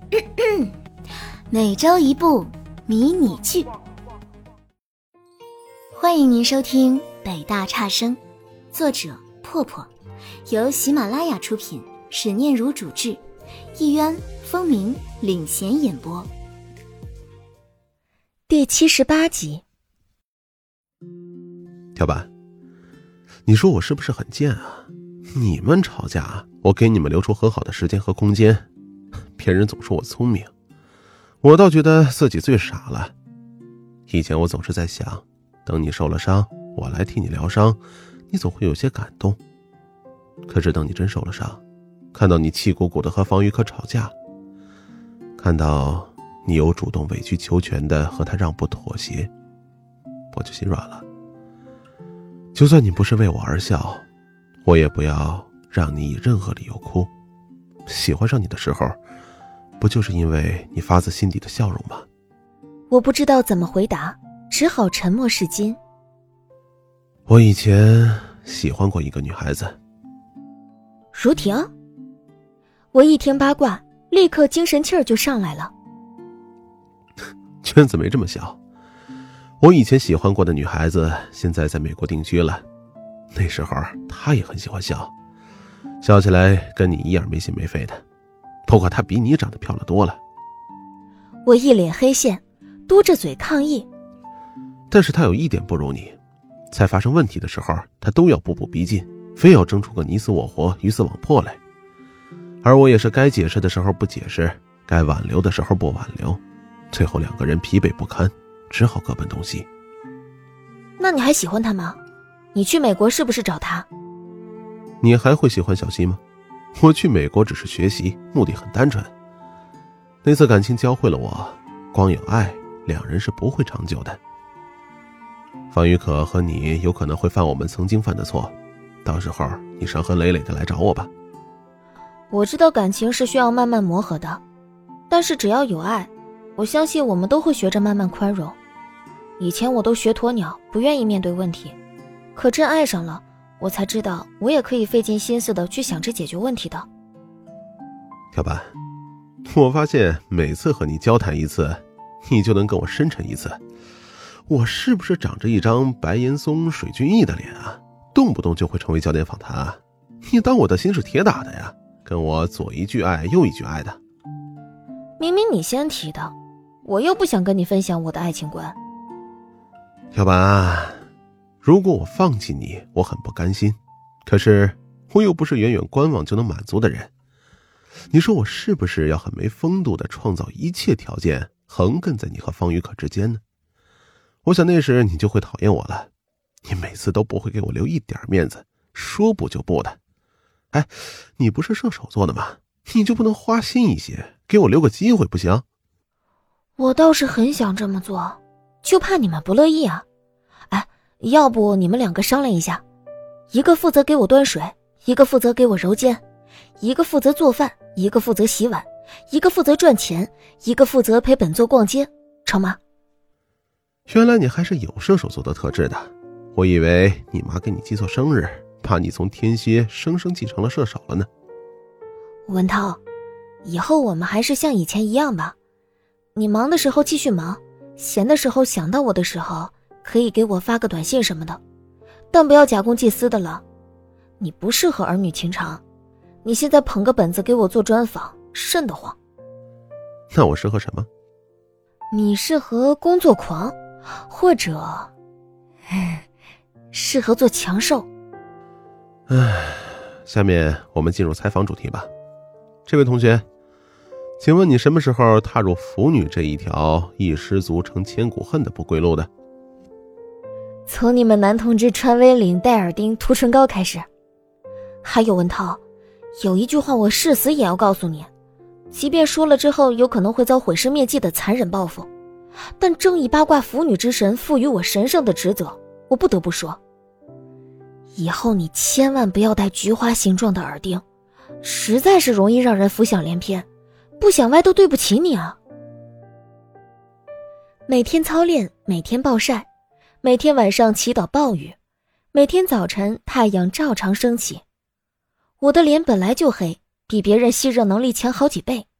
每周一部迷你剧，欢迎您收听北大差生，作者破破，由喜马拉雅出品，史念如主制，一渊、风鸣领衔演播。第78集。 跳板，你说我是不是很贱啊？你们吵架，我给你们留出很好的时间和空间，别人总说我聪明，我倒觉得自己最傻了。以前我总是在想，等你受了伤，我来替你疗伤，你总会有些感动。可是等你真受了伤，看到你气鼓鼓的和方玉可吵架，看到你有主动委曲求全的和他让步妥协，我就心软了。就算你不是为我而笑，我也不要让你以任何理由哭。喜欢上你的时候，不就是因为你发自心底的笑容吗？ 我不知道怎么回答，只好沉默是金。 我以前喜欢过一个女孩子。 如婷？我一听八卦，立刻精神气儿就上来了。 圈子没这么小。我以前喜欢过的女孩子现在在美国定居了，那时候她也很喜欢笑，笑起来跟你一样没心没肺的，不过她比你长得漂亮多了。 我一脸黑线，嘟着嘴抗议。 但是她有一点不如你，在发生问题的时候她都要步步逼近，非要争出个你死我活鱼死网破来。而我也是该解释的时候不解释，该挽留的时候不挽留，最后两个人疲惫不堪，只好各奔东西。 那你还喜欢他吗？你去美国是不是找他？ 你还会喜欢小溪吗？我去美国只是学习，目的很单纯。那次感情教会了我，光有爱，两人是不会长久的。方玉可和你有可能会犯我们曾经犯的错，到时候你伤痕累累的来找我吧。 我知道感情是需要慢慢磨合的，但是只要有爱，我相信我们都会学着慢慢宽容。以前我都学鸵鸟，不愿意面对问题，可真爱上了，我才知道我也可以费尽心思的去想着解决问题的。 跳板，我发现每次和你交谈一次，你就能跟我深沉一次。我是不是长着一张白岩松、水俊逸的脸啊？动不动就会成为焦点访谈啊？你当我的心是铁打的呀？跟我左一句爱右一句爱的。 明明你先提的，我又不想跟你分享我的爱情观。 跳板，如果我放弃你，我很不甘心，可是我又不是远远观望就能满足的人。你说我是不是要很没风度的创造一切条件，横亘在你和方玉可之间呢？我想那时你就会讨厌我了，你每次都不会给我留一点面子，说不就不的。哎，你不是射手座的吗？你就不能花心一些，给我留个机会不行？ 我倒是很想这么做，就怕你们不乐意啊。哎，要不你们两个商量一下，一个负责给我端水，一个负责给我揉肩，一个负责做饭，一个负责洗碗，一个负责赚钱，一个负责陪本座逛街，成吗？ 原来你还是有射手座的特质的，我以为你妈给你记错生日，把你从天蝎生生继承了射手了呢。 文涛，以后我们还是像以前一样吧，你忙的时候继续忙，闲的时候想到我的时候可以给我发个短信什么的，但不要假公济私的了。你不适合儿女情长，你现在捧个本子给我做专访，瘆得慌。 那我适合什么？ 你适合工作狂，或者适合做强兽。 下面我们进入采访主题吧。这位同学，请问你什么时候踏入腐女这一条一失足成千古恨的不归路的？ 从你们男同志穿 V 领、戴耳钉、涂唇膏开始。还有文涛，有一句话我誓死也要告诉你，即便说了之后有可能会遭毁尸灭迹的残忍报复，但正义八卦腐女之神赋予我神圣的职责，我不得不说，以后你千万不要戴菊花形状的耳钉，实在是容易让人浮想联翩，不想歪都对不起你啊。每天操练，每天暴晒，每天晚上祈祷暴雨，每天早晨太阳照常升起。我的脸本来就黑，比别人吸热能力强好几倍，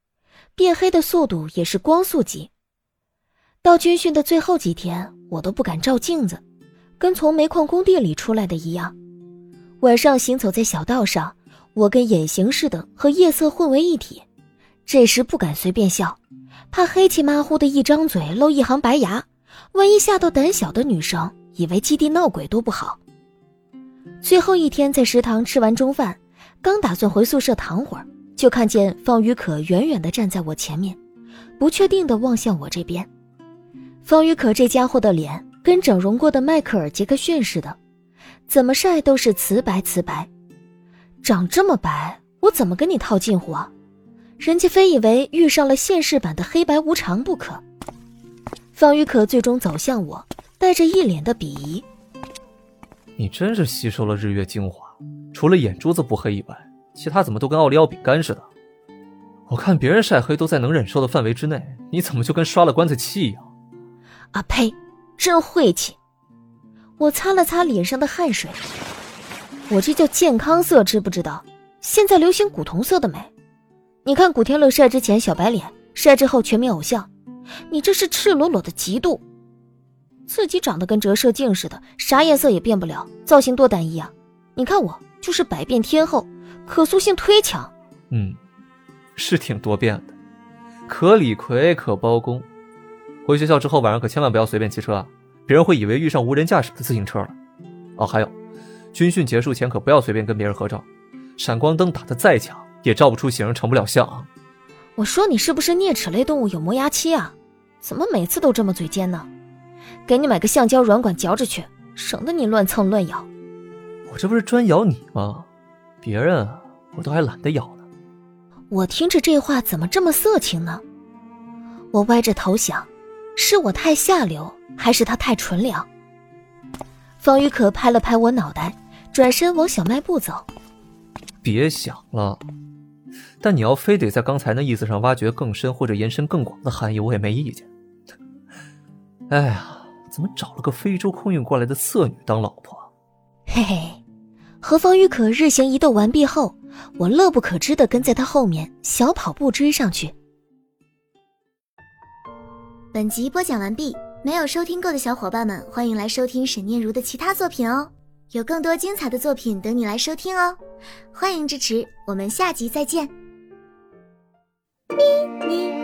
变黑的速度也是光速级。到军训的最后几天，我都不敢照镜子，跟从煤矿工地里出来的一样。晚上行走在小道上，我跟眼形似的和夜色混为一体，这时不敢随便笑，怕黑漆麻糊的一张嘴露一行白牙，万一吓到胆小的女生，以为基地闹鬼都不好。最后一天在食堂吃完中饭，刚打算回宿舍躺会儿，就看见方宇可远远地站在我前面，不确定地望向我这边。方宇可这家伙的脸跟整容过的迈克尔·杰克逊似的，怎么晒都是瓷白瓷白。长这么白，我怎么跟你套近乎啊？人家非以为遇上了现世版的黑白无常不可。方宇可最终走向我，带着一脸的鄙夷。 你真是吸收了日月精华，除了眼珠子不黑以外，其他怎么都跟奥利奥饼干似的。我看别人晒黑都在能忍受的范围之内，你怎么就跟刷了棺材漆一样？ 啊呸，真晦气。我擦了擦脸上的汗水，我这叫健康色，知不知道？现在流行古铜色的美。你看古天乐晒之前小白脸，晒之后全民偶像，你这是赤裸裸的嫉妒。自己长得跟折射镜似的，啥颜色也变不了，造型多单一啊！你看我就是百变天后，可塑性忒强。 是挺多变的，可李逵可包公。回学校之后晚上可千万不要随便骑车啊，别人会以为遇上无人驾驶的自行车了。哦，还有，军训结束前可不要随便跟别人合照，闪光灯打得再强也照不出形，成不了像啊。 我说你是不是啮齿类动物有磨牙期啊？怎么每次都这么嘴尖呢？给你买个橡胶软管嚼着去，省得你乱蹭乱咬。 我这不是专咬你吗？别人啊，我都还懒得咬呢。 我听着这话怎么这么色情呢？我歪着头想，是我太下流，还是他太纯良？方宇可拍了拍我脑袋，转身往小卖部走。 别想了，但你要非得在刚才那意思上挖掘更深或者延伸更广的含义，我也没意见。哎呀，怎么找了个非洲空运过来的色女当老婆？ 嘿嘿，和方宇可日行一斗完毕后，我乐不可支地跟在他后面小跑步追上去。 本集播讲完毕，没有收听够的小伙伴们，欢迎来收听沈念如的其他作品哦，有更多精彩的作品等你来收听哦，欢迎支持，我们下集再见。咪咪